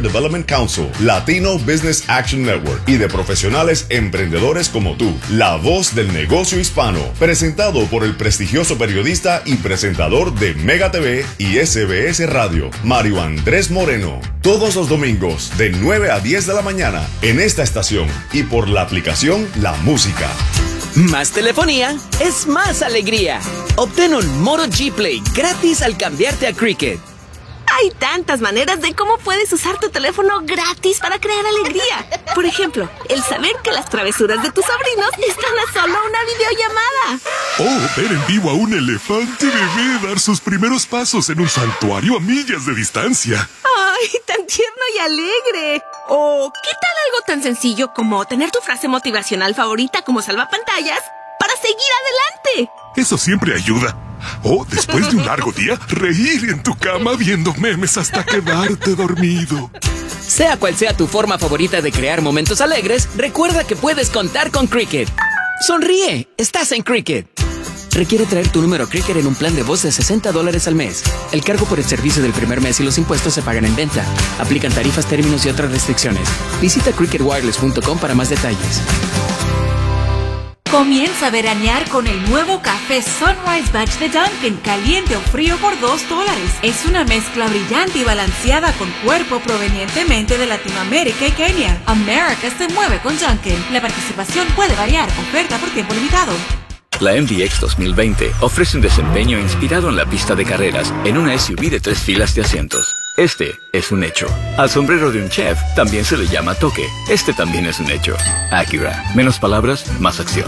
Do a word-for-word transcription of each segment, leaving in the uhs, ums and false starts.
Development Council, Latino Business Action Network y de profesionales emprendedores como tú. La voz del negocio hispano, presentado por el prestigioso periodista y presentador de Mega T V y S B S Radio, Mario Andrés Moreno. Todos los domingos de nueve a diez de la mañana en esta estación y por la aplicación La Música. Más telefonía es más alegría. Obtén un Moto G Play gratis al cambiarte a Cricket. Hay tantas maneras de cómo puedes usar tu teléfono gratis para crear alegría. Por ejemplo, el saber que las travesuras de tus sobrinos están a solo una videollamada. Oh, ver en vivo a un elefante bebé dar sus primeros pasos en un santuario a millas de distancia. ¡Ay, tan tierno y alegre! O, ¿qué tal algo tan sencillo como tener tu frase motivacional favorita como salvapantallas para seguir adelante? Eso siempre ayuda. O, después de un largo día, reír en tu cama viendo memes hasta quedarte dormido. Sea cual sea tu forma favorita de crear momentos alegres, recuerda que puedes contar con Cricket. ¡Sonríe! ¡Estás en Cricket! Requiere traer tu número Cricket en un plan de voz de sesenta dólares al mes. El cargo por el servicio del primer mes y los impuestos se pagan en venta. Aplican tarifas, términos y otras restricciones. Visita cricket wireless punto com para más detalles. Comienza a veranear con el nuevo café Sunrise Batch de Dunkin', caliente o frío por dos dólares. Es una mezcla brillante y balanceada con cuerpo provenientemente de Latinoamérica y Kenia. América se mueve con Dunkin'. La participación puede variar. Oferta por tiempo limitado. La M D X dos mil veinte ofrece un desempeño inspirado en la pista de carreras en una S U V de tres filas de asientos. Este es un hecho. Al sombrero de un chef también se le llama toque. Este también es un hecho. Acura. Menos palabras, más acción.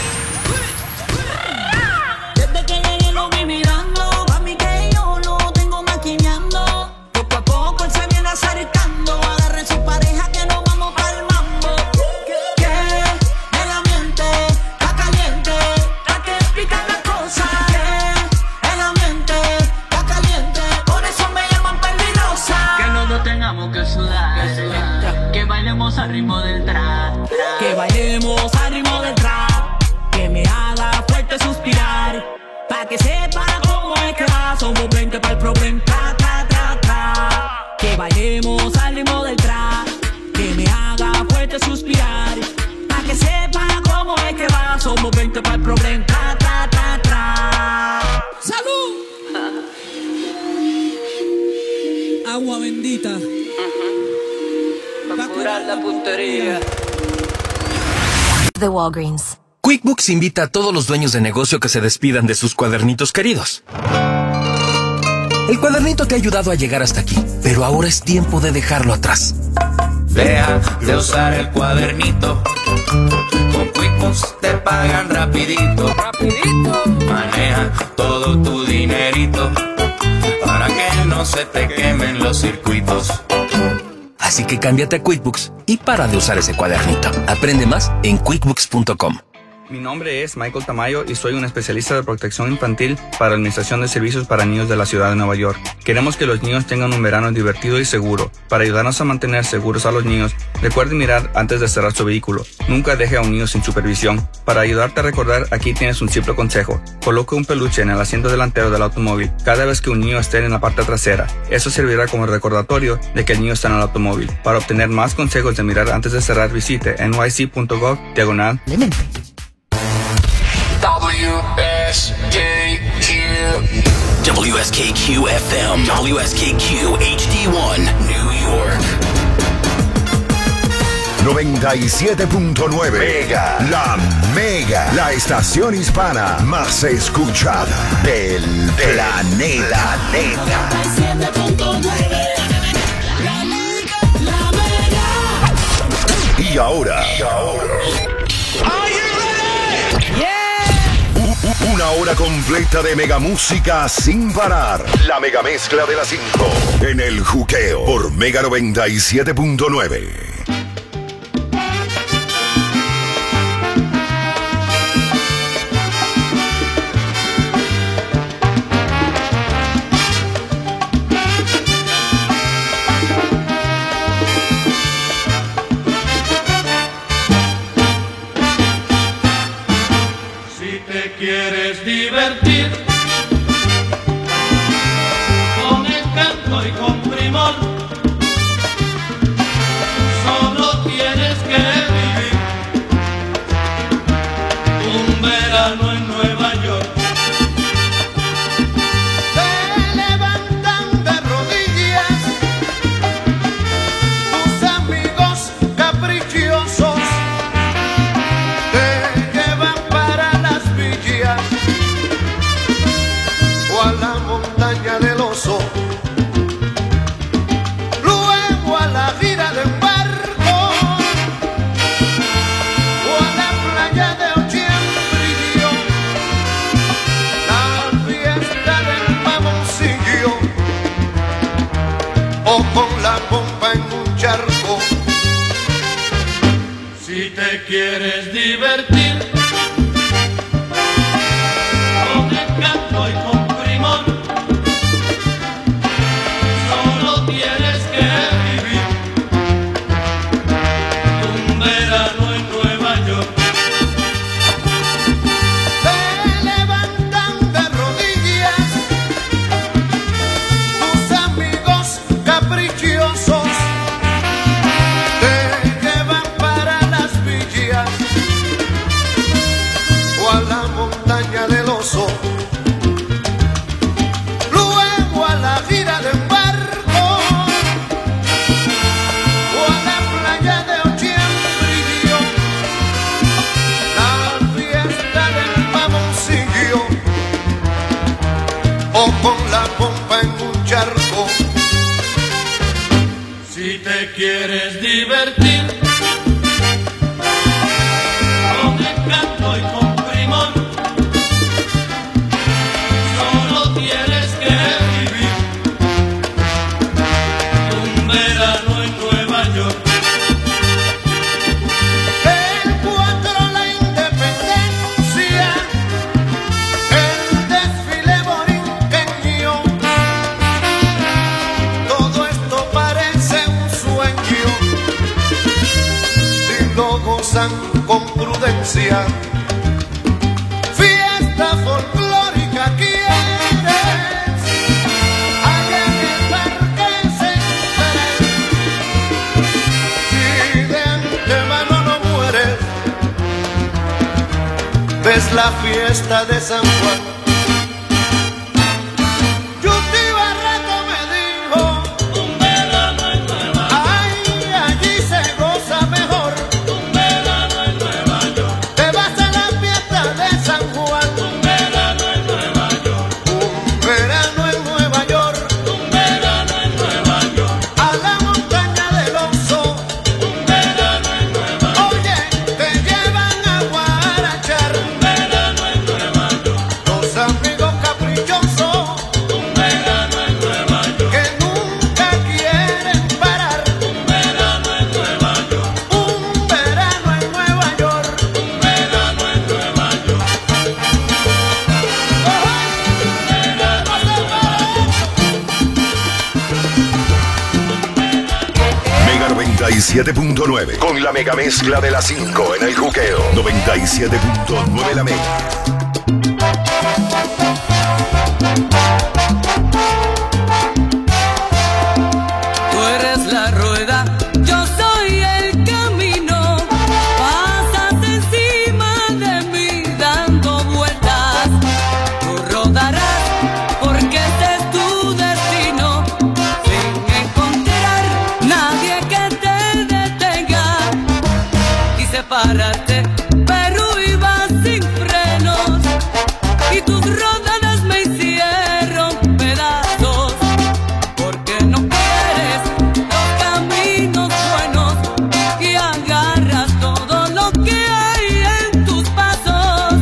Al ritmo del trap, que bailemos al ritmo del trap, que me haga fuerte suspirar, pa' que sepa cómo es que va, somos veinte para el problema, tra, tra, tra, tra. Que bailemos al ritmo del trap, que me haga fuerte suspirar, pa' que sepa cómo es que va, somos veinte para el problema, tra, tra, tra, tra. ¡Salud! Agua bendita. Pa' curar la puntería. The Walgreens. QuickBooks invita a todos los dueños de negocio que se despidan de sus cuadernitos queridos. El cuadernito te ha ayudado a llegar hasta aquí, pero ahora es tiempo de dejarlo atrás. Deja de usar el cuadernito. Con QuickBooks te pagan rapidito. Rapidito. Maneja todo tu dinerito para que no se te quemen los circuitos. Así que cámbiate a QuickBooks y para de usar ese cuadernito. Aprende más en quickbooks punto com. Mi nombre es Michael Tamayo y soy un especialista de protección infantil para Administración de Servicios para Niños de la Ciudad de Nueva York. Queremos que los niños tengan un verano divertido y seguro. Para ayudarnos a mantener seguros a los niños, recuerde mirar antes de cerrar su vehículo. Nunca deje a un niño sin supervisión. Para ayudarte a recordar, aquí tienes un simple consejo. Coloque un peluche en el asiento delantero del automóvil cada vez que un niño esté en la parte trasera. Eso servirá como recordatorio de que el niño está en el automóvil. Para obtener más consejos de mirar antes de cerrar, visite N Y C punto gov diagonal Clemente. W S K Q W S K Q F M W S K Q H D one New York noventa y siete punto nueve Mega, la Mega, la estación hispana más escuchada del planeta. noventa y siete punto nueve La Mega, la Mega. Y ahora, y ahora. Una hora completa de mega música sin parar. La mega mezcla de las cinco en el juqueo por Mega noventa y siete punto nueve. Divertir con encanto y con primor, un charco. Si te quieres divertir con encanto y con primor, solo tienes que vivir un verano en Nueva York. Te levantan de rodillas tus amigos caprichosos, te llevan para las villas o a la montaña del oso, luego a la gira de un barco o a la playa de Ochiembrillo, la fiesta del mamoncillo o con la pompa en un charco. Si te quieres divertir con encanto y con primor, solo tienes que vivir un verano en Nueva York. El cuatro la independencia, el desfile borinqueño, todo esto parece un sueño si lo gozan con prudencia. Fiesta folclórica quieres, allá en el Parque Central. Si de antemano no mueres, ves la fiesta de San Juan. Yuti Barreto me dijo, un verano en Nueva York, ay, allí se goza mejor. un verano en Nueva York, Te vas a la fiesta de San Juan. un verano en Nueva York, Un verano en Nueva York, un verano en Nueva York, a la montaña del oso. un verano en Nueva York, Oye, te llevan a guarachar un verano en Nueva York, los amigos caprichosos un verano en Nueva York, que nunca quieren parar. un verano en Nueva York, Un verano en Nueva York. un verano en Nueva York, Mega noventa y siete punto nueve. Con la mega mezcla de las cinco en el juqueo. noventa y siete punto nueve la mega. Tú eres la rueda, yo soy el camino. Pasas encima de mí dando vueltas. Tú rodarás porque ese es tu destino. Sin encontrar nadie que te detenga y separarte, pero ibas sin frenos y tus rodadas me hicieron pedazos. Porque no quieres los caminos buenos y agarras todo lo que hay en tus pasos.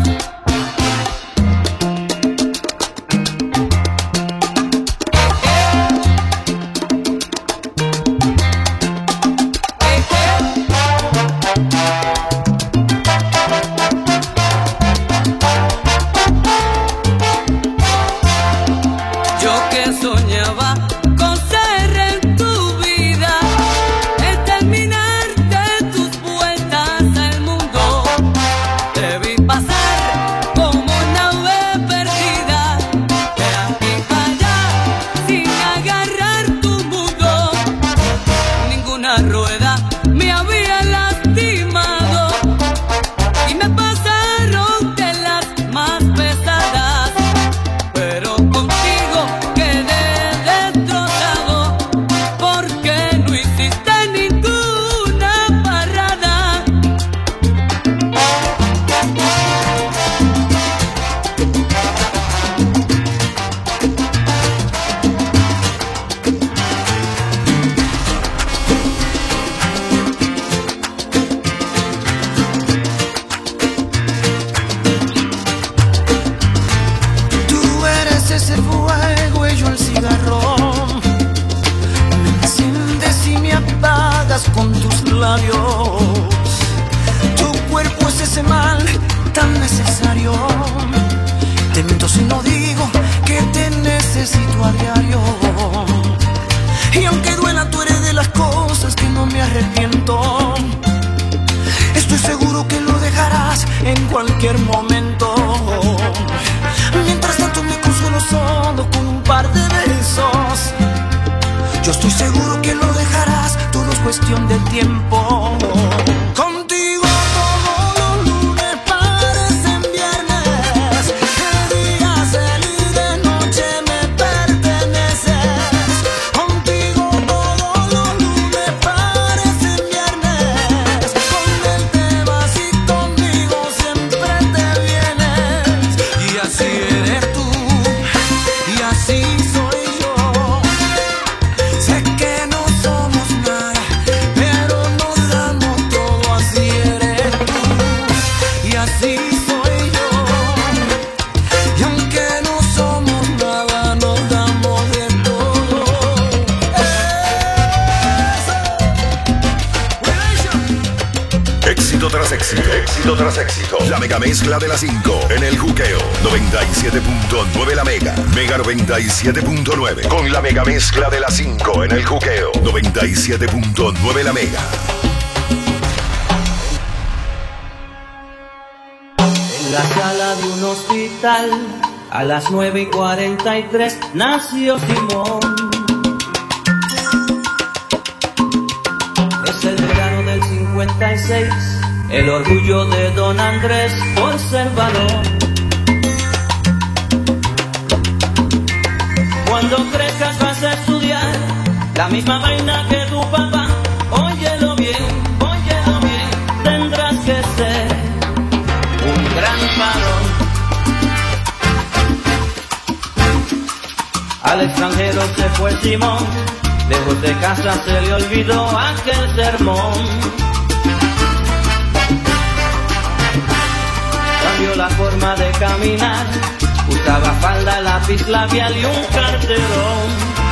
Yo que soñaba con ser en tu vida, el terminar de tus vueltas al mundo. Te vi pasar como nave perdida, de aquí para allá, sin agarrar tu mundo. Ninguna rueda me había lastimado y me pasaron de las más pesadas. Pero contigo quedé destrozado porque no hiciste ninguna parada. pagas con tus labios. Tu cuerpo es ese mal tan necesario. Te miento si no digo que te necesito a diario. Y aunque duela, tú eres de las cosas que no me arrepiento. Estoy seguro que lo dejarás en cualquier momento. Mientras tanto me consuelo solo con un par de besos. Yo estoy seguro que lo dejarás, todo es cuestión de tiempo. Contigo todos los lunes parecen viernes. De día feliz, de noche me perteneces. Contigo todos los lunes parecen viernes. Con él te vas y conmigo siempre te vienes. Y así eres tú, y así soy yo. Sé que no somos nada, pero nos damos todo. Así eres tú, y así soy yo. Y aunque no somos nada, nos damos de todo. Éxito tras éxito, éxito tras éxito. La mega mezcla de las cinco en el juqueo. noventa y siete punto nueve la mega. Mega noventa y siete punto nueve. Con la mega mezcla de las cinco en el juqueo. noventa y siete punto nueve la mega. En la sala de un hospital, a las nueve y cuarenta y tres, nació Simón. Es el verano del cincuenta y seis, el orgullo de Don Andrés por ser varón. Cuando crezcas vas a estudiar la misma vaina que tu papá. Óyelo bien, óyelo bien, tendrás que ser un gran varón. Al extranjero se fue Simón, lejos de casa se le olvidó aquel sermón. Cambió la forma de caminar, usaba falda, lápiz labial y un carterón.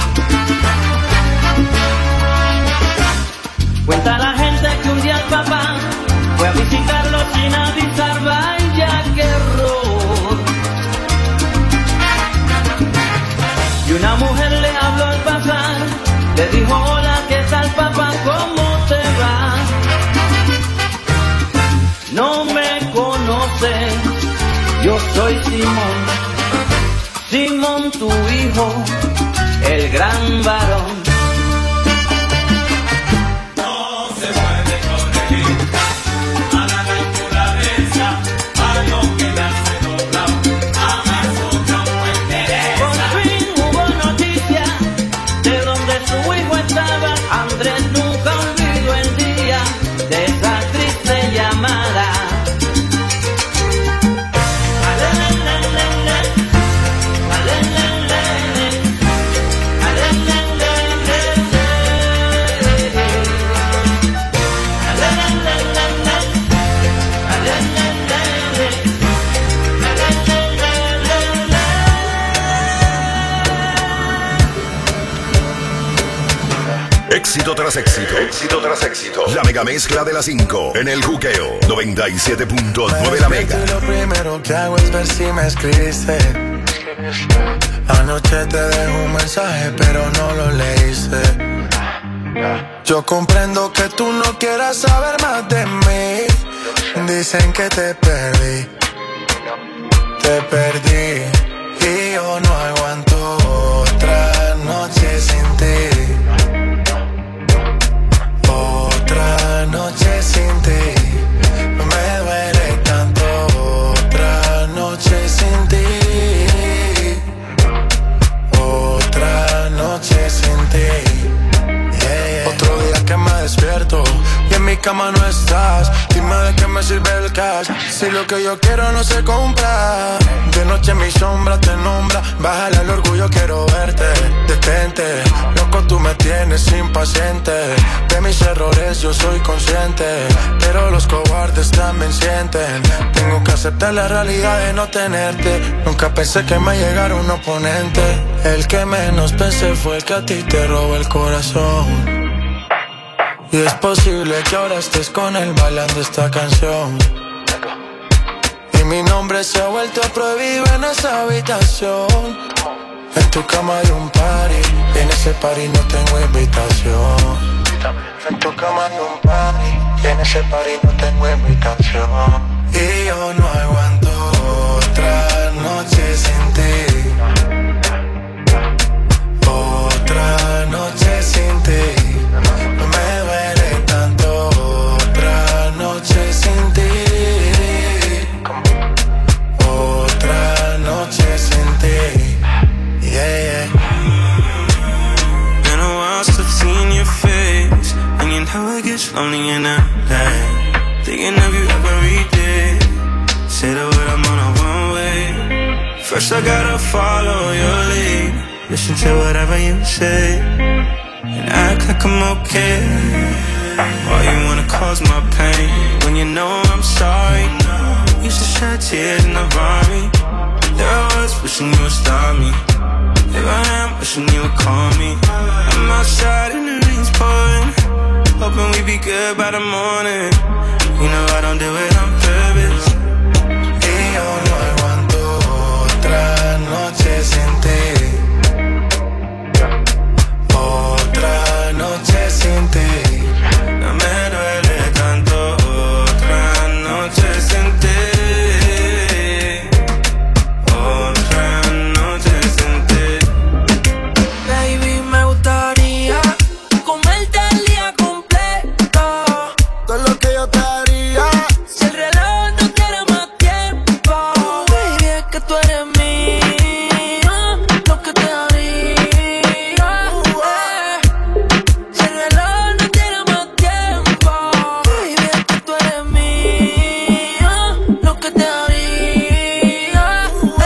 Cuenta la gente que un día el papá fue a visitarlo sin avisar. Vaya qué error. Y una mujer le habló al pasar, le dijo: hola, ¿qué tal papá? ¿Cómo te va? No me conoces, yo soy Simón, Simón tu hijo, el gran varón. No se puede corregir a la naturaleza, a no quedarse doblado, a más otra no interesa. Por fin hubo noticia de donde su hijo estaba. Andrés nunca olvidó el día de esa triste llamada. Éxito tras éxito, éxito tras éxito. La mega mezcla de las cinco en el juqueo. noventa y siete punto nueve la mega. Lo primero que hago es ver si me escribiste. Anoche te dejé un mensaje pero no lo leíste. Yo comprendo que tú no quieras saber más de mí. Dicen que te perdí, te perdí. Y yo no aguanto otra noche sin ti. Otra noche sin ti, me duele tanto. Otra noche sin ti, otra noche sin ti. Yeah, yeah. Otro día que me despierto y en mi cama no estás. Dime de qué me sirve el cash si lo que yo quiero no se compra. De noche mi sombra te nombra. Bájale al orgullo, quiero verte. Detente, loco, tú me tienes impaciente. De mis errores yo soy consciente, pero los cobardes también sienten. Tengo que aceptar la realidad de no tenerte. Nunca pensé que me llegara un oponente. El que menos pensé fue el que a ti te robó el corazón. Y es posible que ahora estés con él bailando esta canción. Y mi nombre se ha vuelto prohibido en esa habitación. En tu cama hay un party, en ese party no tengo invitación. En tu cama hay un party, en ese party no tengo invitación. Y yo no aguanto otra noche sin ti. Otra noche sin ti. No me duele tanto otra noche sin ti. Otra noche sin ti. Yeah, yeah. Been a while since I've seen your face, and you know it gets lonely in the night. Thinking of you every day. Say the word, I'm on a one way. First I gotta follow your lead. Listen to whatever you say and act like I'm okay. Why you wanna cause my pain when you know I'm sorry? Used to shed tears in the army. There I was wishing you would stop me. Here I am wishing you would call me. I'm outside and the rain's pouring, hoping we be good by the morning. You know I don't do it on purpose. Y yo no aguanto otra noche sin ti. Otra noche sin ti. No me duele tanto otra noche sin ti. Otra noche sin ti. Baby, me gustaría comerte el día completo. Todo lo que yo te haría. Si el reloj no tiene más tiempo, baby, es que tú eres mío. Lo que te haría. Si el reloj no tiene más tiempo, baby, es que tú eres mío. Lo que te haría.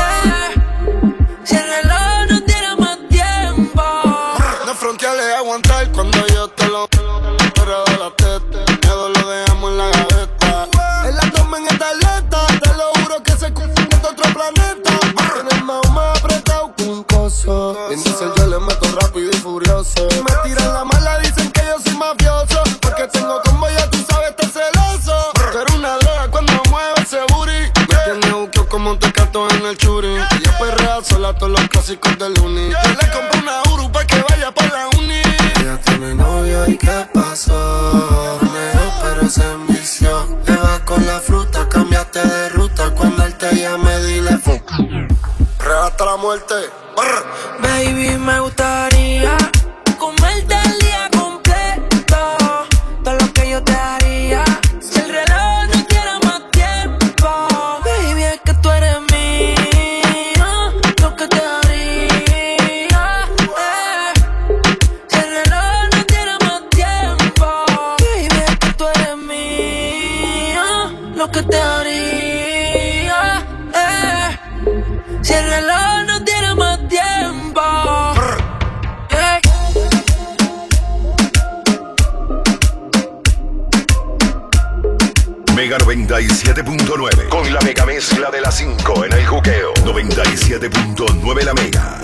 Si el reloj no tiene más tiempo. No fronteales aguantar cuando yo te lo pero de la teta. Miedo lo dejamos en la gaveta. En la toma en esta atleta, te lo juro que se confunde de otro planeta. Tienes más más apretado que un coso. En diesel yo le meto rápido y furioso. Me tiran la mala, dicen que yo soy mafioso. Porque tengo como ya tú sabes, estás celoso. Tú eres una droga cuando mueves ese booty. Me tienes buqueo como un tecato en el churi. Ella perrea sola todos los clásicos del uni. Yo le compro una Uru pa' que vaya pa' la uni. Ella tiene novio y ¿qué pasó? Negó pero se envició. Le vas con la fruta, cambiaste de ruta. Cuando él te llame dile fuck. Real hasta la muerte. Brr. Baby, me gustaría comerte el día completo. Todo lo que yo te haría. Si el reloj no tiene más tiempo, baby, es que tú eres mío. Lo que te haría. Eh. Si el reloj no tiene más tiempo, baby, es que tú eres mío. Lo que te haría. Eh. Si el reloj no tiene más tiempo. Yeah. Mega noventa y siete punto nueve. Con la mega mezcla de las cinco en el juqueo. noventa y siete punto nueve la mega.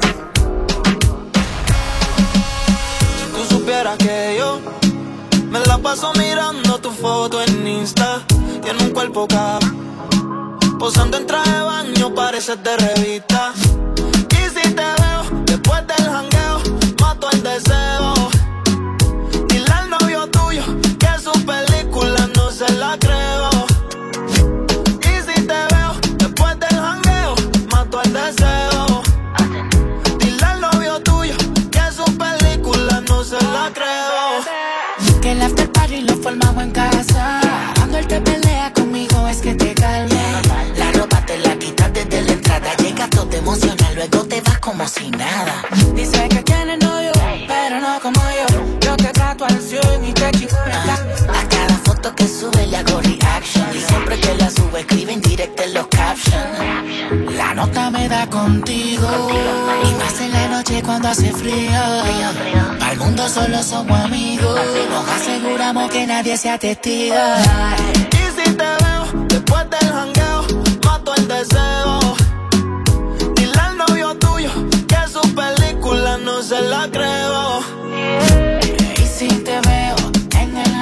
Si tú supieras que yo me la paso mirando tu foto en Insta. Tiene un cuerpo cabrón, posando en traje de baño, pareces de revista. Y si te veo después del jangueo, mato el deseo. Dile al novio tuyo que su película no se la creo. Y si te veo después del jangueo, mato el deseo. Dile al novio tuyo que su película no se la creo. Que el after party lo formamos en casa. Cuando él te pelea conmigo es que te calme. La ropa te la quitas desde la entrada. Llegas todo emocional, luego te vas como si nada. Dice que tiene novio, pero no como yo. Yo te trato al cien y te chingo en la... A cada foto que sube le hago reaction. Y siempre que la subo escribe en directo en los captions. La nota me da contigo. Y más en la noche cuando hace frío. Para el mundo solo somos amigos. Nos aseguramos que nadie sea testigo. Y si te veo después del jangueo, mato el deseo. Dile al novio tuyo que su película no se la creo. Y si te veo en el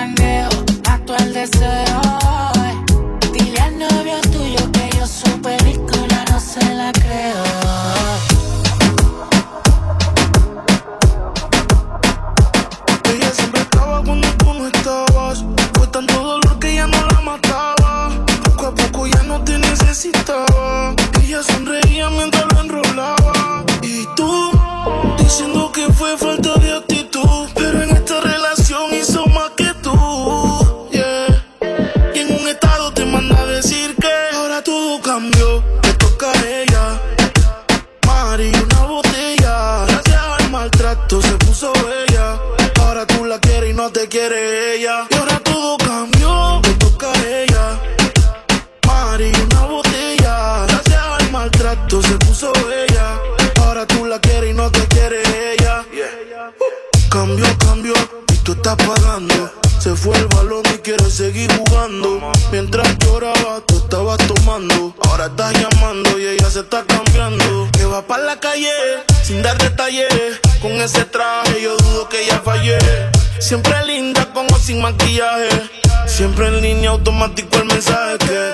quiere ella. Y ahora todo cambió, le toca a ella. Mari, una botella. Gracias al maltrato se puso bella. Ahora tú la quieres y no te quiere ella. Cambió, cambió, y tú estás pagando. Se fue el balón y quiere seguir jugando. Mientras lloraba, tú estabas tomando. Ahora estás llamando y ella se está cambiando. Que va para la calle, sin dar detalles. Con ese traje yo dudo que ella fallé. Siempre linda con o sin maquillaje. Siempre en línea automático el mensaje que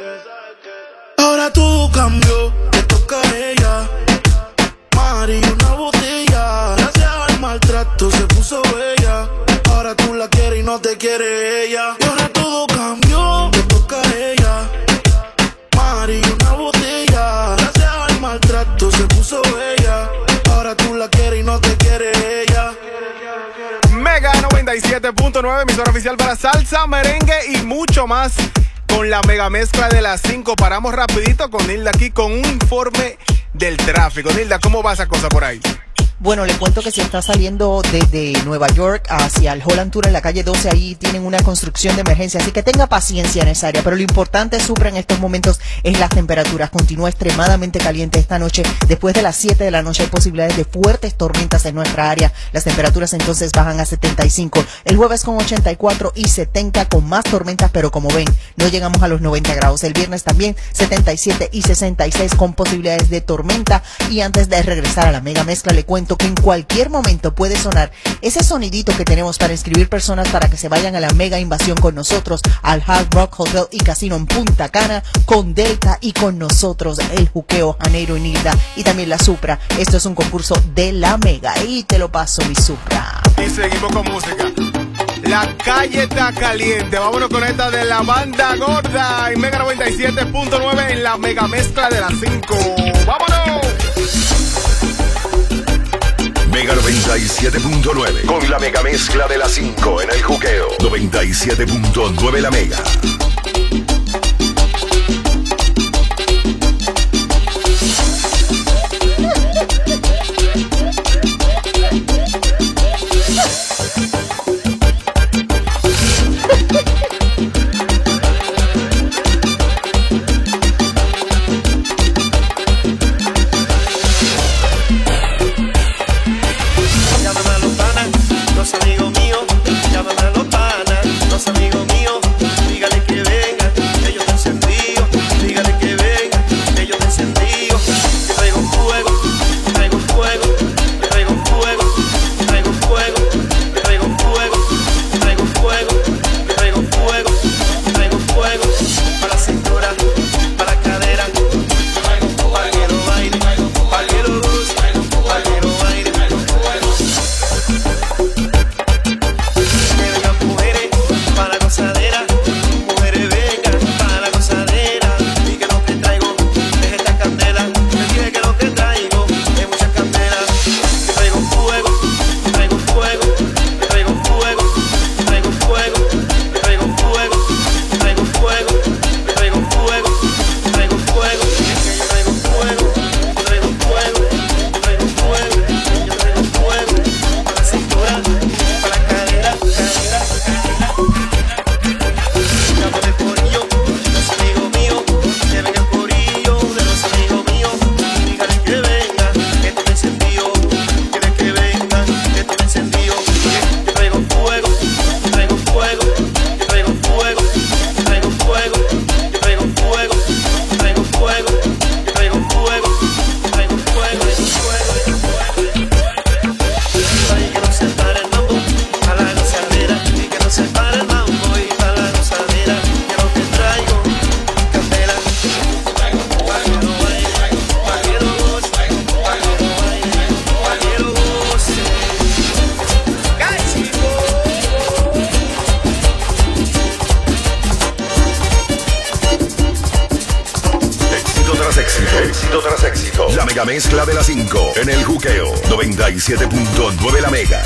ahora todo cambió, le toca a ella. Mari, una botella. Gracias al maltrato se puso bella. Ahora tú la quieres y no te quiere ella. Y ahora todo cambió, le toca a ella. Mari, una botella. Gracias al maltrato se puso bella. Ahora tú la quieres y no te quiere ella. Mega noventa y siete punto nueve, emisora oficial para salsa, merengue y mucho más. Con la mega mezcla de las cinco. Paramos rapidito con Nilda aquí con un informe del tráfico. Nilda, ¿cómo va esa cosa por ahí? Bueno, le cuento que si está saliendo desde Nueva York hacia el Holland Tour en la calle doce, ahí tienen una construcción de emergencia, así que tenga paciencia en esa área. Pero lo importante, Supra, en estos momentos es las temperaturas. Continúa extremadamente caliente esta noche. Después de las siete de la noche hay posibilidades de fuertes tormentas en nuestra área. Las temperaturas entonces bajan a setenta y cinco. El jueves con ochenta y cuatro y setenta con más tormentas, pero como ven, no llegamos a los noventa grados. El viernes también setenta y siete y sesenta y seis con posibilidades de tormenta. Y antes de regresar a la mega mezcla, le cuento que en cualquier momento puede sonar ese sonidito que tenemos para inscribir personas para que se vayan a la mega invasión con nosotros al Hard Rock Hotel y Casino en Punta Cana con Delta y con nosotros el Juqueo, Janeiro y Nilda y también la Supra. Esto es un concurso de la mega y te lo paso, mi Supra. Y seguimos con música. La calle está caliente. Vámonos con esta de la banda gorda en Mega noventa y siete punto nueve en la mega mezcla de las cinco. ¡Vámonos! Mega noventa y siete punto nueve con la mega mezcla de las cinco en el Juqueo. noventa y siete punto nueve la mega. Éxito tras éxito. La mega mezcla de las cinco en el Juqueo. noventa y siete punto nueve la mega.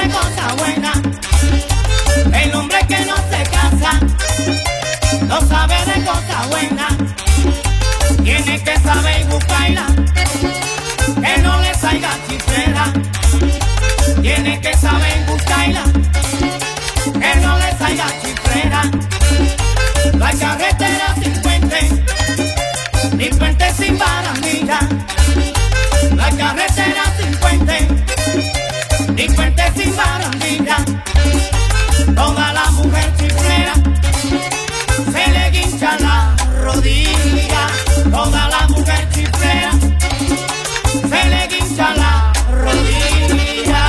de cosas buenas. El hombre que no se casa no sabe de cosas buenas. Tiene que saber buscarla, que no le salga chiflera. Tiene que saber buscarla, que no le salga chiflera. La carretera sin puente, ni puente sin barandilla. La carretera sin puente, ni puente sin barandilla. Toda la mujer chiflera se le guincha la rodilla. Toda la mujer chiflera se le guincha la rodilla.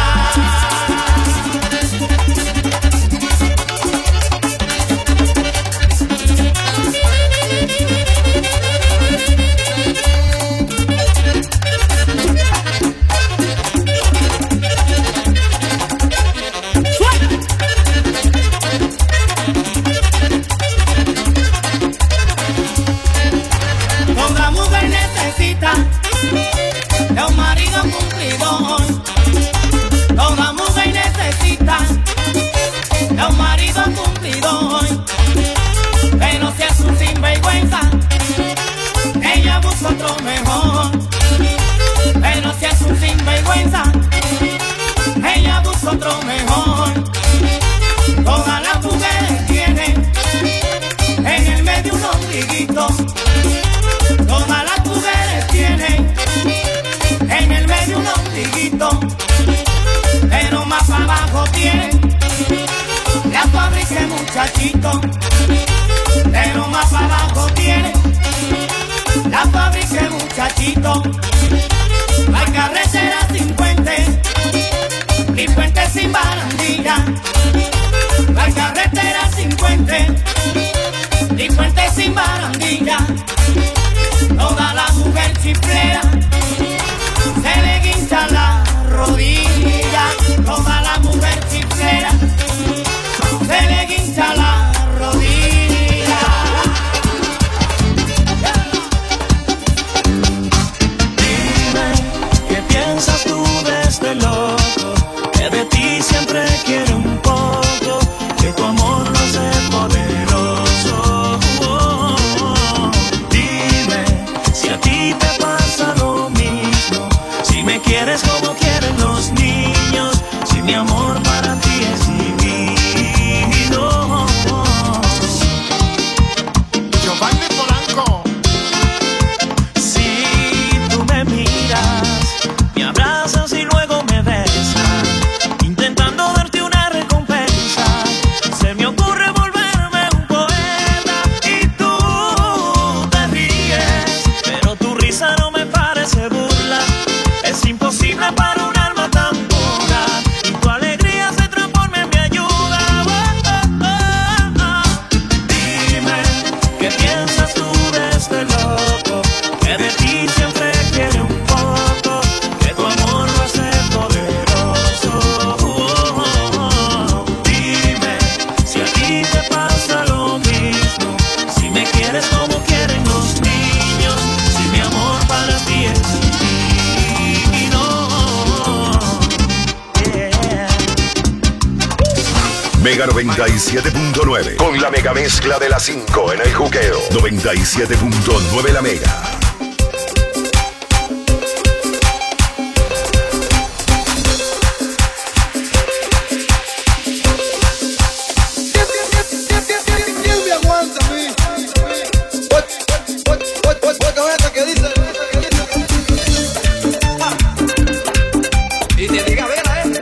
Toda mujer necesita de un marido cumplidor. Toda mujer necesita de un marido cumplidor. Pero si es un sinvergüenza, ella busca otro mejor. Pero si es un sinvergüenza, ella busca otro mejor. Todas las mujeres tienen en el medio un ombliguito. Todas las mujeres tienen en el medio un ombliguito, pero más abajo tienen la fábrica de muchachito. Pero más abajo tienen la fábrica de muchachito. La carretera sin puente, ni puente sin barandilla. La carretera sin puente, ni puente sin barandilla. Toda la mujer chiflera se le guincha la rodilla. Toda la mujer chiflera se le guincha la rodilla. Dime, ¿qué piensas tú de este loco? Que de ti siempre quiere un poco, que tu amor lo hace poderoso. Oh, oh, oh. Dime, si a ti te pasa lo mismo, si me quieres como quieren los niños, si mi amor para ti es divino. Giovanni Polanco. Si tú me miras, me abrazas y luego me besas, intentando darte una recompensa, se me ocurre volverme un poeta y tú te ríes, pero tu risa no me parece burla. Es imposible para un alma tan pura y tu alegría se transforma en mi ayuda. Oh, oh, oh, oh. Dime, ¿qué piensas tú de este loco? Que de ti siempre quiere un poco, que tu amor lo hace poderoso. Oh, oh, oh. Dime, si a ti te pasa lo mismo, si me quieres como quieren los niños, si mi amor para ti es divino. Yeah. Mega noventa y siete punto nueve. Con la mega mezcla de las cinco en el juqueo. noventa y siete punto nueve la mega. ¿Quién me aguanta a mí? What, what, what, what, what, what, what, ¿qué dice? Y te diga, vela, eh.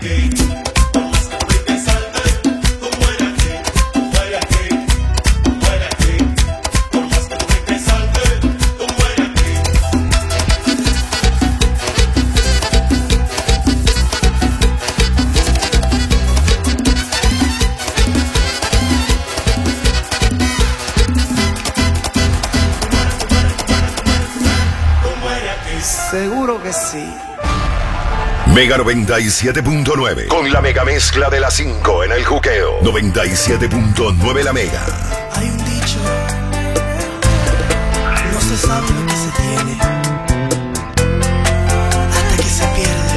Seguro que sí. Mega noventa y siete punto nueve. Con la mega mezcla de las cinco en el juqueo. noventa y siete punto nueve la mega. Hay un dicho, no se sabe lo que se tiene hasta que se pierde.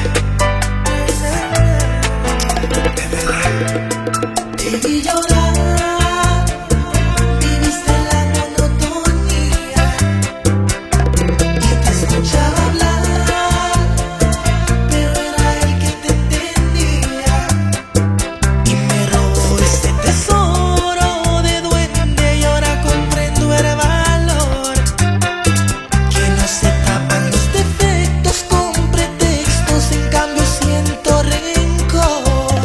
De verdad. Te vi llorar, viviste la monotonía y te escuchaba hablar, pero era el que te entendía y me robó ese tesoro de duende y ahora comprendo el valor que no se tapan los defectos con pretextos, en cambio siento rencor.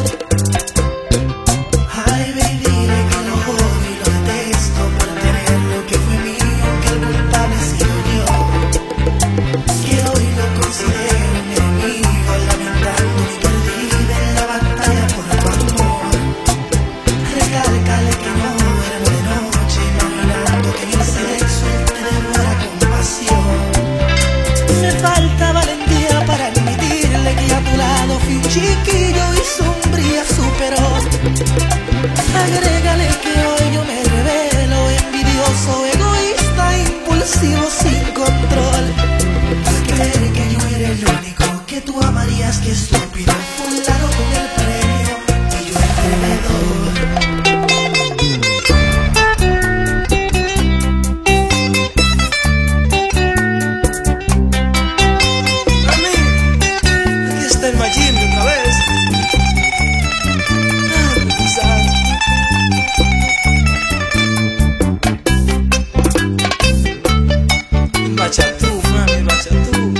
Ay, baby, dile que lo odio y lo detesto por tener lo que fue mío, que el culpable he sido yo, que hoy lo considero un enemigo, lamentando mi perdida en la batalla por tu amor. Recálcale que no duermo de noche, imaginando que en el sexo él te devora con pasión. Me falta valentía para admitirle que a tu lado fui un chiquillo y sombría superó. Agrégale que hoy yo me revelo, envidioso, egoísta, impulsivo, sin control. Al creer que yo era el único que tú amarías, que estúpido, fulano con el premio y yo el perdedor. Aquí está el Majin otra vez. Bachatú, mami, bachatú.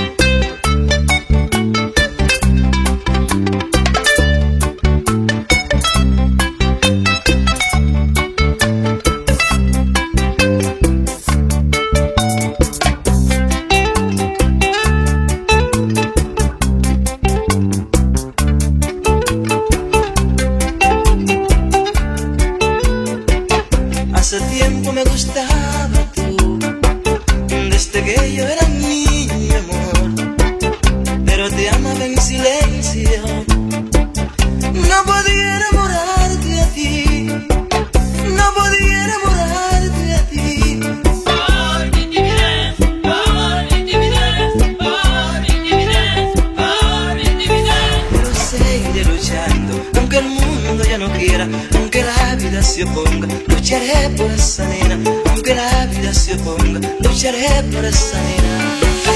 Hace tiempo me gustaba tú, desde que yo era niño, amor, pero te amaba en silencio. No podía enamorarte a ti, no podía enamorarte a ti. Por mi timidez, por mi timidez, por mi timidez, por mi timidez. Pero seguiré luchando, aunque el mundo ya no quiera, aunque la vida se oponga, lucharé por esa nena. Aunque la vida se oponga, lucharé por esa nena.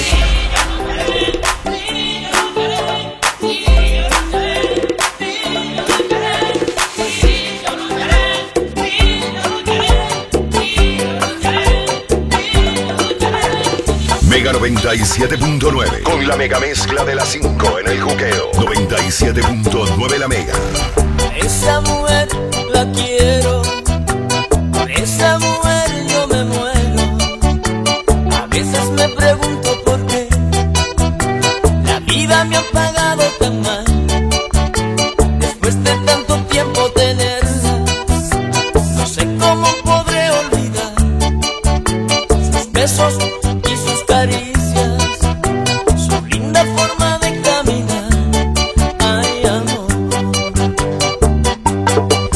Mega noventa y siete punto nueve. Con la mega mezcla de las cinco en el juqueo. noventa y siete punto nueve la mega. Esa mujer la quiero, por esa mujer yo me muero. A veces me pregunto por qué la vida me ha pagado tan mal. Después de tanto tiempo tenerla, no sé cómo podré olvidar sus besos y sus caricias, su linda forma de caminar. Ay, amor,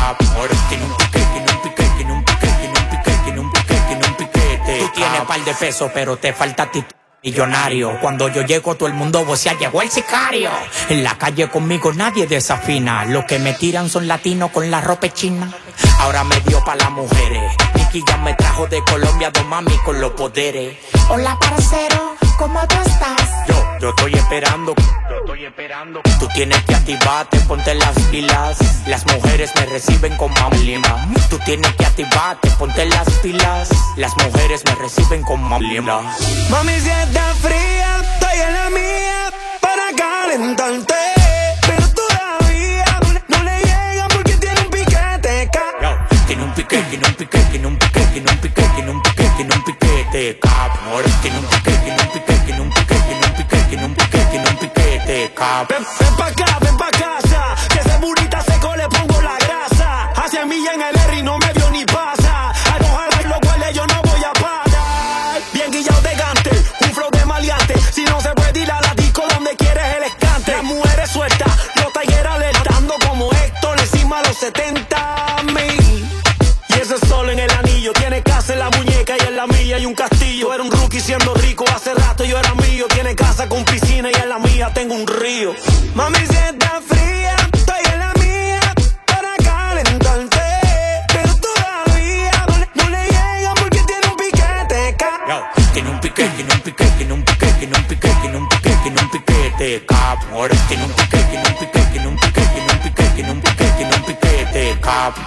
amor. Tiene un piquete, tiene un piquete, tiene un piquete, tiene un piquete, tiene un piquete, tiene un piquete. Tú tienes par de pesos, pero te falta ti. Millonario, cuando yo llego todo el mundo vocea, llegó el sicario. En la calle conmigo nadie desafina. Los que me tiran son latinos con la ropa china. Ahora me dio pa' las mujeres. Nicky ya me trajo de Colombia dos mami con los poderes. Hola parcero, ¿cómo tú estás? Yo, yo estoy esperando, yo estoy esperando. Tú tienes que activarte, ponte las pilas. Las mujeres me reciben con mamlima. Tú tienes que activarte, ponte las pilas. Las mujeres me reciben con mamlima. Mami, si estás fría, estoy en la mía para calentarte. Pero todavía no le llega porque tiene un piquete. Yo, tiene un piquete, tiene un piquete, tiene un piquete, tiene un piquete, tiene un piquete, tiene un piquete, cabrón. Tiene un piquete, tiene un piquete, tiene un piquete, tiene un piquete, tiene un piquete, tiene un piquete, cabrón. Ven, ven pa' acá, ven pa' casa, que ese burrita seco le pongo la grasa. Hacia mí en el R y no me dio ni pasa. Al mojar y lo huele yo no voy a parar. Bien guillado de gante, un flow de maleante. Si no se puede ir a la disco donde quieres el escante. Las mujeres sueltas, los tigers alertando como Héctor encima de los setenta mil. Y ese sol en el anillo, tiene casa en la muñeca y en la mía hay un castillo. Era un rookie siendo rico, hace rato yo era mío. Tiene casa con piscina y en la mía tengo un río. Mami, si está fría, estoy en la mía para calentarte. Pero todavía no le, no le llega porque tiene un piquete. Yo, tiene un piquete, tiene un piquete, tiene un piquete, tiene un piquete, tiene un piquete, tiene un piquete, cabrón. Tiene un piquete, tiene un piquete, tiene un piquete, tiene un piquete, tiene un piquete, tiene un piquete, cabrón.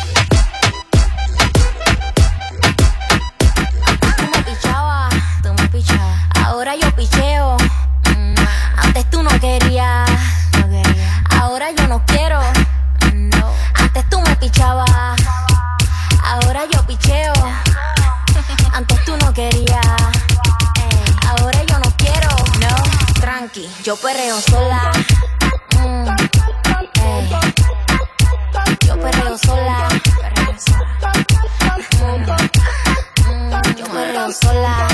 Ahora yo picheo. Mm, antes tú no querías. No quería. Ahora yo no quiero. No. Antes tú me pichabas. Ahora yo picheo. Antes tú no querías. Ahora yo no quiero. No. Tranqui, yo perreo sola. Mm, ey. Yo perreo sola. Perreo sola. Mm, mm, yo perreo sola.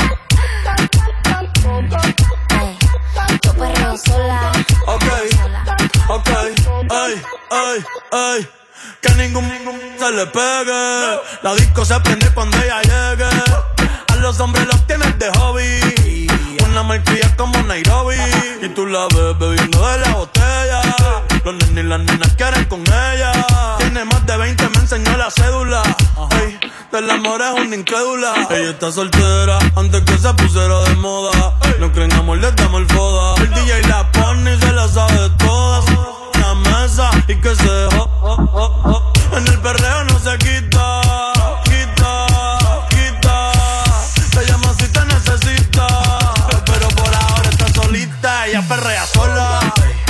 Hey, yo perreo sola. Ok, ok, ay, ay, ay. Que ningún, ningún se le pegue. La disco se prende cuando ella llegue. A los hombres los tienes de hobby. Una malcria como Nairobi. Y tú la ves bebiendo de la botella. Los nenes y las nenas quieren con ella. Tiene más de veinte, me enseñó la cédula. Ay, del amor es una incrédula. Ella está soltera antes que se pusiera de moda. No creen amor, le damos el foda. El D J la pone y se la sabe todas. Una mesa y que se dejó. Oh, oh, oh. En el perreo no se quita. Quita, quita. Te llama si te necesita. Pero por ahora está solita. Ella perrea sola.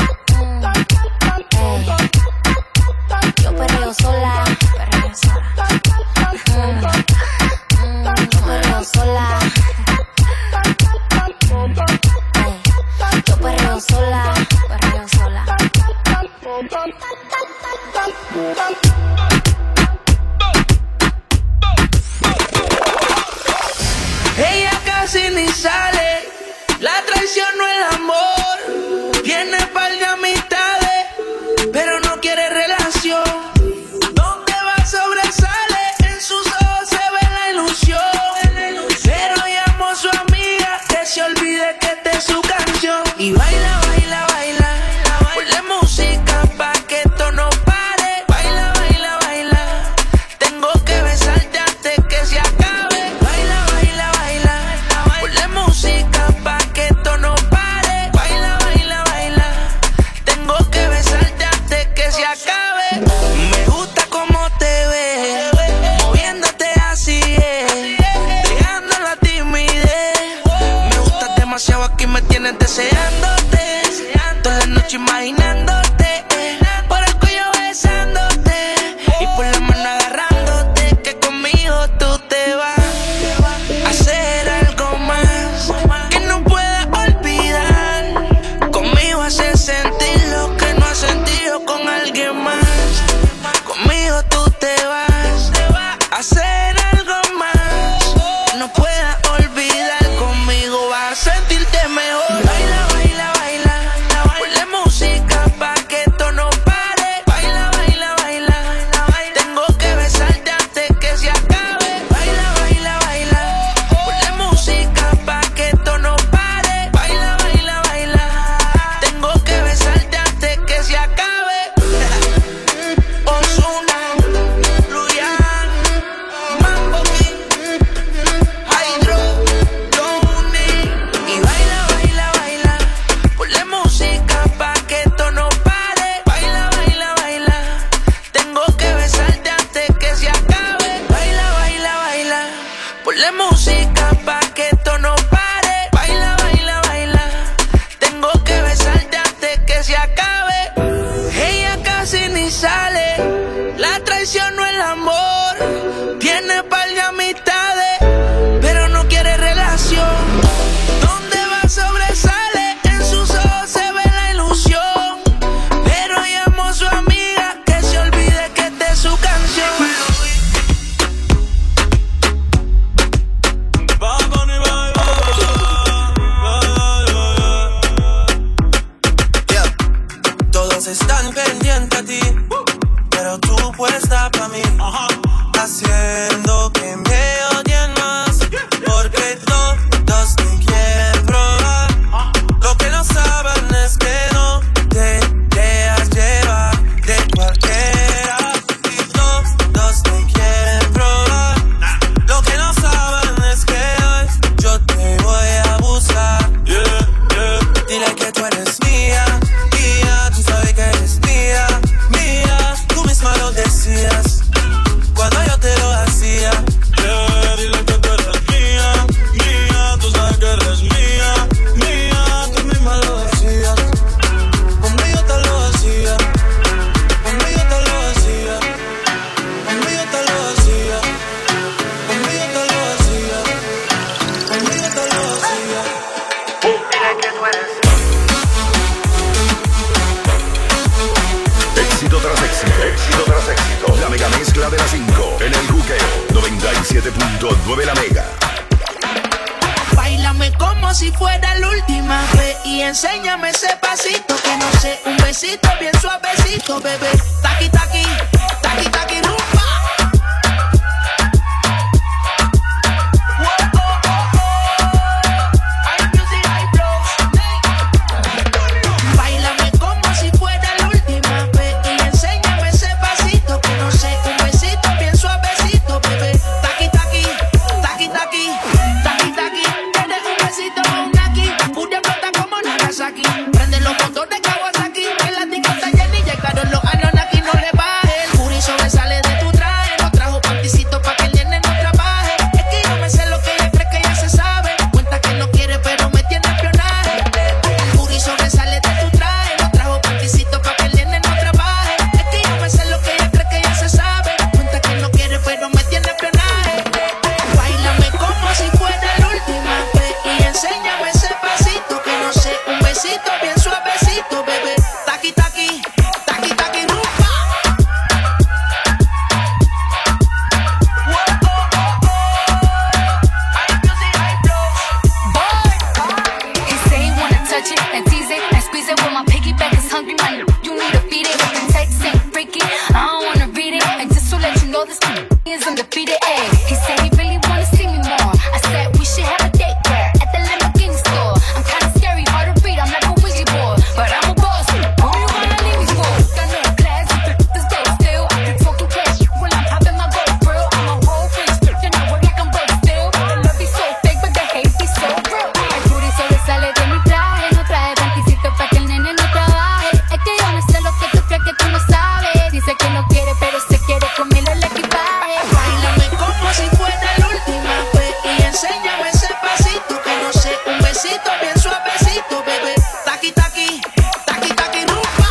Yo perreo sola. Perreo sola. Mm, mm, yo perreo sola. Hey, yo perreo sola. Perreo sola. Ella casi ni sale. La traición no es amor. Tiene par de amistades, pero no quiere relación. Donde va sobresale, en sus ojos se ve la ilusión. Pero llamó a su amiga que se olvide que esta es su canción. Y baila, baila, baila, ponle música pa' que esto no pare. Baila, baila, baila, tengo que besarte antes que se acabe. Baila, baila, baila, ponle música pa' que esto no pare. Baila, baila, baila, tengo que besarte antes que se acabe. Me gusta cómo te ves, moviéndote así es, dejando la timidez. Me gustas demasiado, aquí me tienes deseándote, toda la noche imaginándote, por el cuello besándote y por la mano agarrándote, que conmigo tú te vas a hacer algo más que no puedas olvidar. Conmigo haces sentir lo que no has sentido con alguien más. Conmigo tú te vas a hacer algo más, no puedas olvidar. Conmigo vas a sentirte mejor. Baila, baila, baila, ponle música Ponle música pa' que esto no pare. Baila, baila, baila. Tengo que besarte antes que se acabe. Ella casi ni sale. La traición no es el amor. Tiene par de amistades, pero no quiere relación. Donde va sobresale, en sus ojos se ve la ilusión. Pero llamó a su amiga que se olvide que esta es su canción. Todos están pendientes a ti, pero tú puesta pa' mí, haciendo que me odien más, porque todos me quieren probar. Lo que no saben es que no te dejas llevar de cualquiera, y todos me quieren probar. Lo que no saben es que hoy yo te voy a buscar. Yeah, yeah. Dile que tú eres mía, mía, tú sabes que eres mía, mía, tú misma lo decías cuando yo te lo hacía. Yeah, dile que tú eres mía, mía, tú sabes que eres mía, mía, tú misma lo decías. Conmigo te lo hacía, conmigo te lo hacía, conmigo te lo hacía, conmigo te lo hacía, conmigo te lo hacía. Dile que tú eres. Éxito tras éxito, éxito tras éxito. La mega mezcla de las cinco en el juqueo noventa y siete punto nueve La Mega. Báilame como si fuera la última vez y enséñame ese pasito que no sé, un besito bien suavecito, bebé. Taqui, taqui, taqui, taqui, rumba. Báilame como si fuera la última vez y enséñame ese pasito que no sé, un besito bien suavecito, bebé. Taqui, taqui, taqui, taqui, taqui, taqui. Eres un besito con aquí, pura plata como Nagasaki. Prende los motores Kawasaki, en la discoteca llena y llegaron los Anunnaki, no le baje. El puri sobresale de tu traje, no trajo panticito pa' que el nene no trabaje. Es que yo me sé lo que ella cree que ya se sabe. Cuenta que no quiere pero me tiene espionaje. El puri sobresale de tu traje, no trajo panticito pa' que el nene no trabaje. Es que yo me sé lo que ella cree que ya se sabe. Cuenta que no quiere pero me tiene espionaje. Báilame como si fuera la última vez y enséñame ese pasito que no sé, un besito bien suavecito, bebé. Taqui, taqui, taqui, taqui, rumba. He say he wanna touch it and tease it and squeeze it when my piggyback is hungry. Man, you need to feed it. The text ain't freaky. I don't wanna read it. And just to let you know, this is undefeated. Ay, he said he really wanna see me more. I said we should have a date where at the Lamborghini store. I'm kinda scary, hard to read. I'm like a Ouija board, but I'm a boss. Who you gonna leave me for? Got no class, this day still. I keep talking cash when I'm popping my gold grill. I'm a whole bitch, you know work like I'm broke still. The love be so fake, but the hate be so real. El puri sobresale de mi traje, no trae panticito pa' que el nene no trabaje. Es que yo no sé lo que tú crees que tú no sabes. Dice que no quiere, pero se quiere comerlo el equipaje. Báilame como si fuera la última vez y enséñame ese pasito que no sé, un besito bien suavecito, bebé. Taqui, taqui, taqui, taqui, rumba.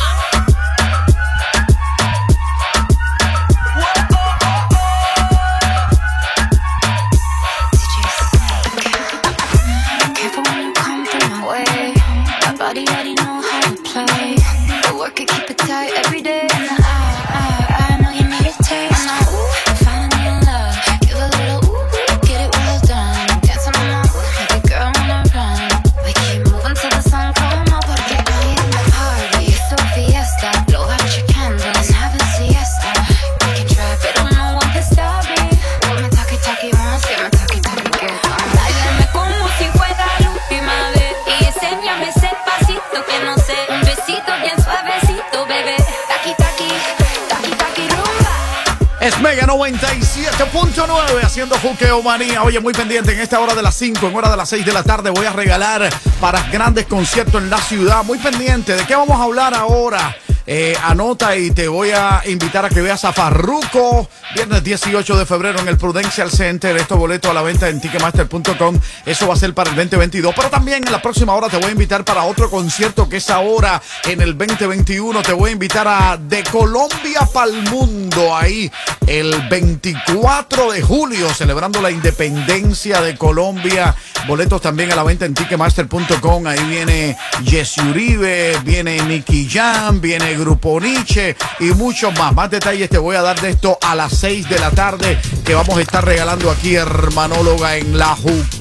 Careful when you come through my way. My body already know how to play. I work it, keep it tight every day. And I, I, I know you need a taste. Now, ooh, finally in love. Give a little ooh, get it well done. Dance on my ooh, make a girl wanna run. We keep moving till the sun come up. Porque hoy en la party it's a fiesta. Blow out your candles, have a siesta. We can try, pero no one can stop me. Give me talkie talkie once, give me talkie talkie again. Báilame como si fuera la última vez y enséñame ese pasito que no sé, un besito bien suavecito, bebé. Taqui, taqui, taqui, taqui, rumba. Es Mega noventa y siete punto nueve haciendo juqueo manía. Oye, muy pendiente en esta hora de las cinco, en hora de las seis de la tarde voy a regalar para grandes conciertos en la ciudad. Muy pendiente. ¿De qué vamos a hablar ahora? Eh, anota y te voy a invitar a que veas a Farruko viernes dieciocho de febrero en el Prudential Center. Estos boletos a la venta en ticketmaster punto com. Eso va a ser para el veinte veintidós. Pero también en la próxima hora te voy a invitar para otro concierto que es ahora en el veinte veintiuno. Te voy a invitar a De Colombia pa'l Mundo. Ahí el veinticuatro de julio, celebrando la independencia de Colombia. Boletos también a la venta en ticketmaster punto com. Ahí viene Jesse Uribe, viene Nicky Jam, viene Grupo Nietzsche y muchos más. Más detalles te voy a dar de esto a las seis de la tarde, que vamos a estar regalando aquí, hermanóloga, en la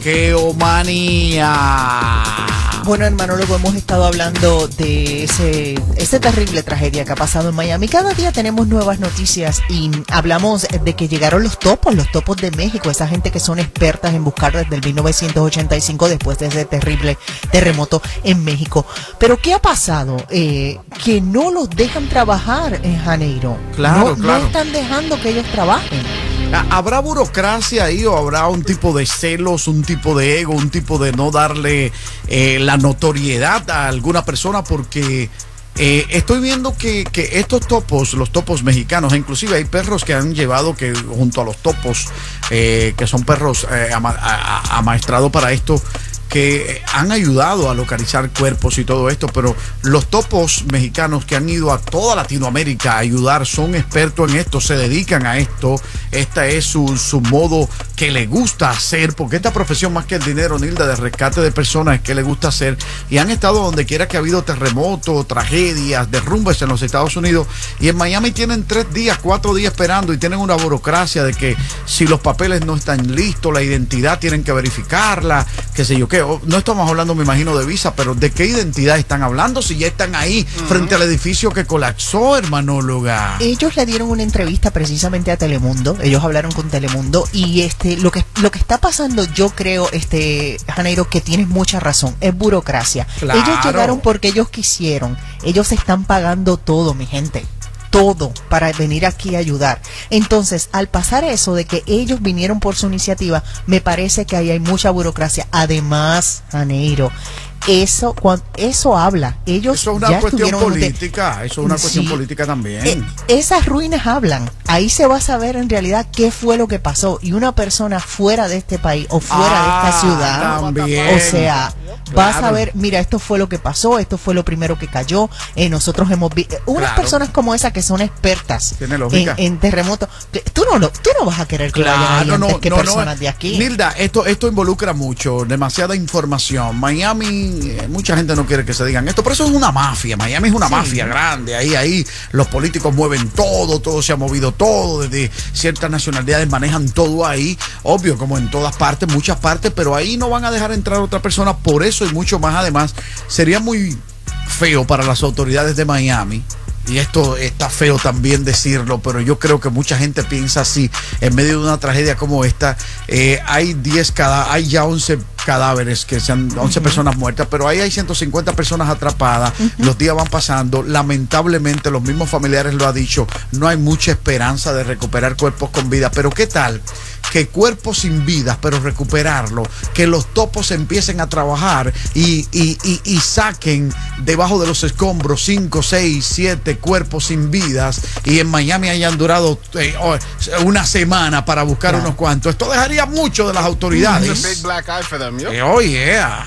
Juqueomanía. Bueno, hermanólogo, hemos estado hablando de ese, esa terrible tragedia que ha pasado en Miami. Cada día tenemos nuevas noticias y hablamos de que llegaron los topos, los topos de México, esa gente que son expertas en buscar desde el mil novecientos ochenta y cinco después de ese terrible terremoto en México. Pero ¿qué ha pasado? Eh, que no los dejan trabajar en Janeiro. Claro, no, claro. No están dejando que ellos trabajen. ¿Habrá burocracia ahí o habrá un tipo de celos, un tipo de ego, un tipo de no darle eh, la notoriedad a alguna persona? Porque eh, estoy viendo que, que estos topos, los topos mexicanos, inclusive hay perros que han llevado que junto a los topos, eh, que son perros eh, ama, a, amaestrados para esto, que han ayudado a localizar cuerpos y todo esto, pero los topos mexicanos que han ido a toda Latinoamérica a ayudar, son expertos en esto, se dedican a esto, este es su, su modo que le gusta hacer, porque esta profesión, más que el dinero, Nilda, de rescate de personas, es que le gusta hacer, y han estado donde quiera que ha habido terremotos, tragedias, derrumbes en los Estados Unidos, y en Miami tienen tres días, cuatro días esperando, y tienen una burocracia de que si los papeles no están listos, la identidad tienen que verificarla, qué sé yo qué. No estamos hablando, me imagino, de visa, pero ¿de qué identidad están hablando si ya están ahí uh-huh. frente al edificio que colapsó, hermanóloga? Ellos le dieron una entrevista precisamente a Telemundo, ellos hablaron con Telemundo y este lo que lo que está pasando, yo creo, este Janeiro, que tienes mucha razón, es burocracia. Claro. Ellos llegaron porque ellos quisieron, ellos están pagando todo, mi gente. Todo para venir aquí a ayudar. Entonces, al pasar eso de que ellos vinieron por su iniciativa, me parece que ahí hay mucha burocracia. Además, Janeiro, eso cuando, eso habla. Ellos eso es una ya cuestión estuvieron política, de, eso es una sí, cuestión política también. Eh, esas ruinas hablan. Ahí se va a saber en realidad qué fue lo que pasó. Y una persona fuera de este país o fuera ah, de esta ciudad, también. o sea, Claro. vas a ver, mira, esto fue lo que pasó, esto fue lo primero que cayó. Eh, nosotros hemos visto unas Claro. personas como esa que son expertas Tiene en, lógica. en terremotos. Que Tú no, lo, tú no vas a querer que Claro, vayan ahí antes no, que no, personas no. de aquí. Nilda, esto, esto involucra mucho, demasiada información. Miami, eh, mucha gente no quiere que se digan esto, pero eso es una mafia. Miami es una Sí. mafia grande. Ahí, ahí los políticos mueven todo, todo se ha movido todo, desde ciertas nacionalidades manejan todo ahí. Obvio, como en todas partes, muchas partes, pero ahí no van a dejar entrar otra persona por eso y mucho más. Además, sería muy feo para las autoridades de Miami. Y esto está feo también decirlo, pero yo creo que mucha gente piensa así. En medio de una tragedia como esta, eh, hay diez cada, hay ya once cadáveres, que sean once uh-huh. personas muertas, pero ahí hay ciento cincuenta personas atrapadas. Uh-huh. Los días van pasando. Lamentablemente, los mismos familiares lo han dicho, no hay mucha esperanza de recuperar cuerpos con vida. Pero ¿qué tal? Que cuerpos sin vidas, pero recuperarlo, que los topos empiecen a trabajar y, y, y, y saquen debajo de los escombros cinco, seis, siete cuerpos sin vidas, y en Miami hayan durado eh, una semana para buscar yeah. unos cuantos. Esto dejaría mucho de las autoridades. Big black eye for them, yo. Eh, oh yeah.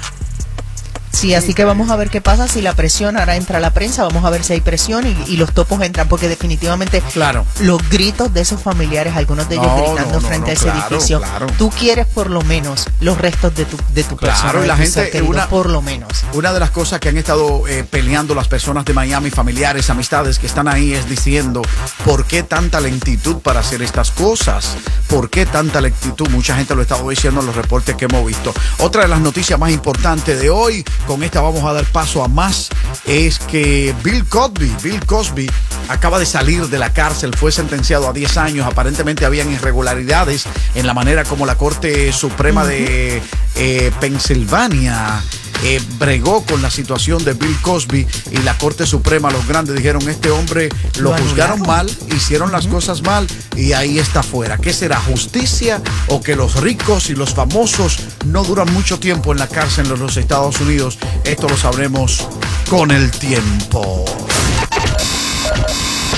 Sí, así que vamos a ver qué pasa si la presión, ahora entra la prensa, vamos a ver si hay presión y, y los topos entran, porque definitivamente claro. los gritos de esos familiares, algunos de ellos no, gritando no, no, frente no, a ese claro, edificio, claro. tú quieres por lo menos los restos de tu, de tu claro, persona, y la de gente, querido, una, por lo menos. Una de las cosas que han estado eh, peleando las personas de Miami, familiares, amistades que están ahí, es diciendo, ¿por qué tanta lentitud para hacer estas cosas? ¿Por qué tanta lentitud? Mucha gente lo ha estado diciendo en los reportes que hemos visto. Otra de las noticias más importantes de hoy, con esta vamos a dar paso a más, es que Bill Cosby, Bill Cosby acaba de salir de la cárcel, fue sentenciado a diez años. Aparentemente habían irregularidades en la manera como la Corte Suprema uh-huh. de eh, Pensilvania Eh, bregó con la situación de Bill Cosby, y la Corte Suprema, los grandes, dijeron, este hombre lo, lo juzgaron mal, hicieron uh-huh. las cosas mal, y ahí está fuera. ¿Qué será? ¿Justicia o que los ricos y los famosos no duran mucho tiempo en la cárcel en los Estados Unidos? Esto lo sabremos con el tiempo.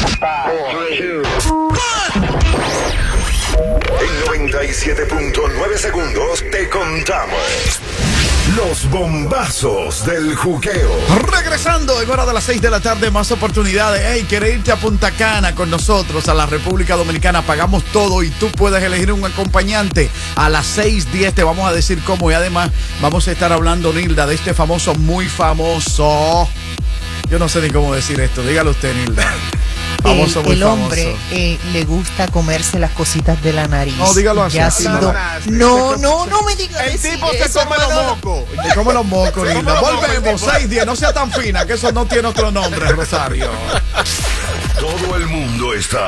En noventa y siete punto nueve segundos te contamos los bombazos del juqueo. Regresando en hora de las seis de la tarde, más oportunidades. Hey, ¿quieres irte a Punta Cana con nosotros a la República Dominicana? Pagamos todo y tú puedes elegir un acompañante. A las seis diez te vamos a decir cómo, y además vamos a estar hablando, Nilda, de este famoso, muy famoso. Yo no sé ni cómo decir esto. Dígalo usted, Nilda. Famoso, el, muy el hombre famoso. eh, le gusta comerse las cositas de la nariz. No, dígalo así. Ya ha sido... No, no, no me digas El decir tipo se eso, come los hermano. mocos. Se come los mocos, Se Nilda. come los Volvemos, mocos, seis diez. No sea tan fina, que eso no tiene otro nombre, Rosario. Todo el mundo está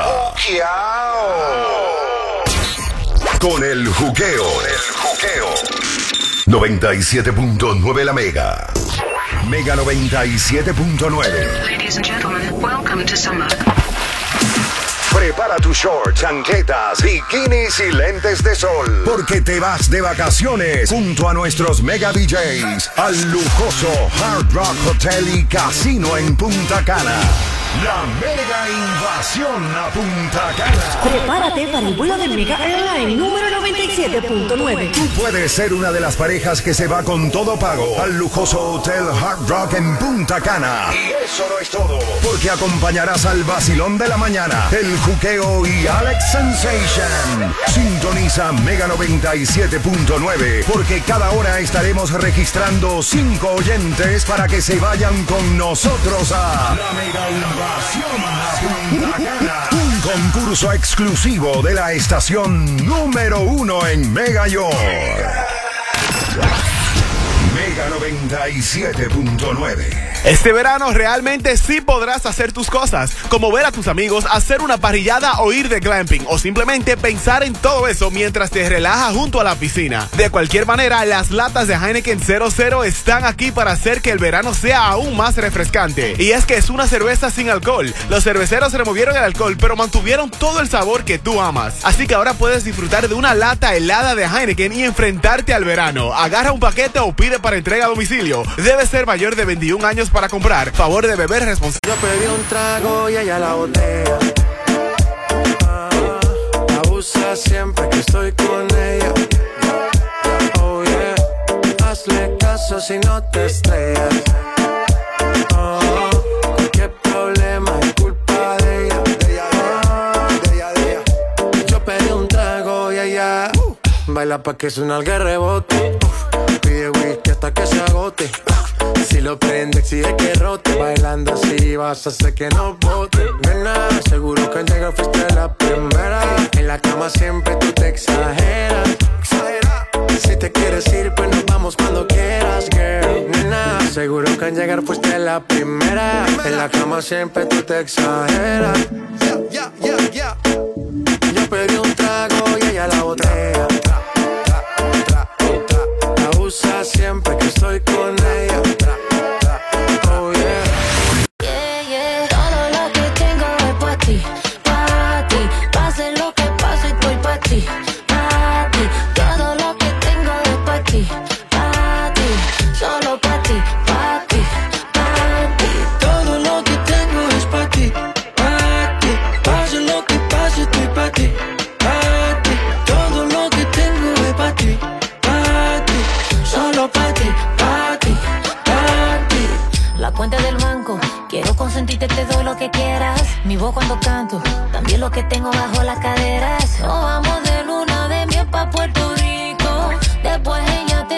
con el juqueo. El juqueo. noventa y siete punto nueve la Mega. Mega noventa y siete punto nueve. Ladies and gentlemen, welcome to summer. Prepara tus shorts, chancletas, bikinis y lentes de sol, porque te vas de vacaciones junto a nuestros mega D Js al lujoso Hard Rock Hotel y Casino en Punta Cana. La mega invasión a Punta Cana. Prepárate para el vuelo de Mega Airline número noventa y siete punto nueve. Tú puedes ser una de las parejas que se va con todo pago al lujoso Hotel Hard Rock en Punta Cana. Y eso no es todo, porque acompañarás al vacilón de la mañana, el juqueo y Alex Sensation. Sintoniza Mega noventa y siete punto nueve, porque cada hora estaremos registrando cinco oyentes para que se vayan con nosotros a la mega invasión a Punta Cana. Un concurso exclusivo de la estación número uno en Mega York. Mega noventa y siete punto nueve. Este verano realmente sí podrás hacer tus cosas, como ver a tus amigos, hacer una parrillada o ir de glamping, o simplemente pensar en todo eso mientras te relajas junto a la piscina. De cualquier manera, las latas de Heineken cero cero están aquí para hacer que el verano sea aún más refrescante. Y es que es una cerveza sin alcohol. Los cerveceros removieron el alcohol, pero mantuvieron todo el sabor que tú amas. Así que ahora puedes disfrutar de una lata helada de Heineken y enfrentarte al verano. Agarra un paquete o pide para entrega a domicilio. Debes ser mayor de veintiún años para comprar. Favor de beber responsable. Yo pedí un trago y ella la botella. Ah, abusa siempre que estoy con ella. Oh yeah, hazle caso si no te estrellas. Oh, qué problema es culpa de ella. De ella, de ella, de ella. Yo pedí un trago y ella uh, baila pa' que suena el rebote. Pide whisky hasta que se agote. Si lo prende, exige que rote. Bailando así vas a hacer que no bote. Nena, seguro que al llegar fuiste la primera. En la cama siempre tú te exageras. Si te quieres ir, pues nos vamos cuando quieras, girl. Nena, seguro que al llegar fuiste la primera. En la cama siempre tú te exageras. Yeah, yeah, yeah, yeah. Yo pedí un trago y ella la botella. Abusa siempre que estoy con ella. Oh yeah. Yeah, yeah. Todo lo que tengo es pa' ti, pa' ti. Pase lo que pase, estoy pa' ti, pa' ti. Todo lo que tengo es pa' ti, pa' ti. Solo pa' ti, pa' ti, pa' ti. Todo lo que tengo es pa' ti, pa' ti. Pase lo que pase, estoy pa' ti, pa' ti. Todo lo que tengo es pa' ti, pa' ti. Solo pa' ti, pa' ti, pa' ti. La cuenta del banco, quiero consentirte, te doy lo que quieras. Mi voz cuando canto, también lo que tengo bajo las caderas.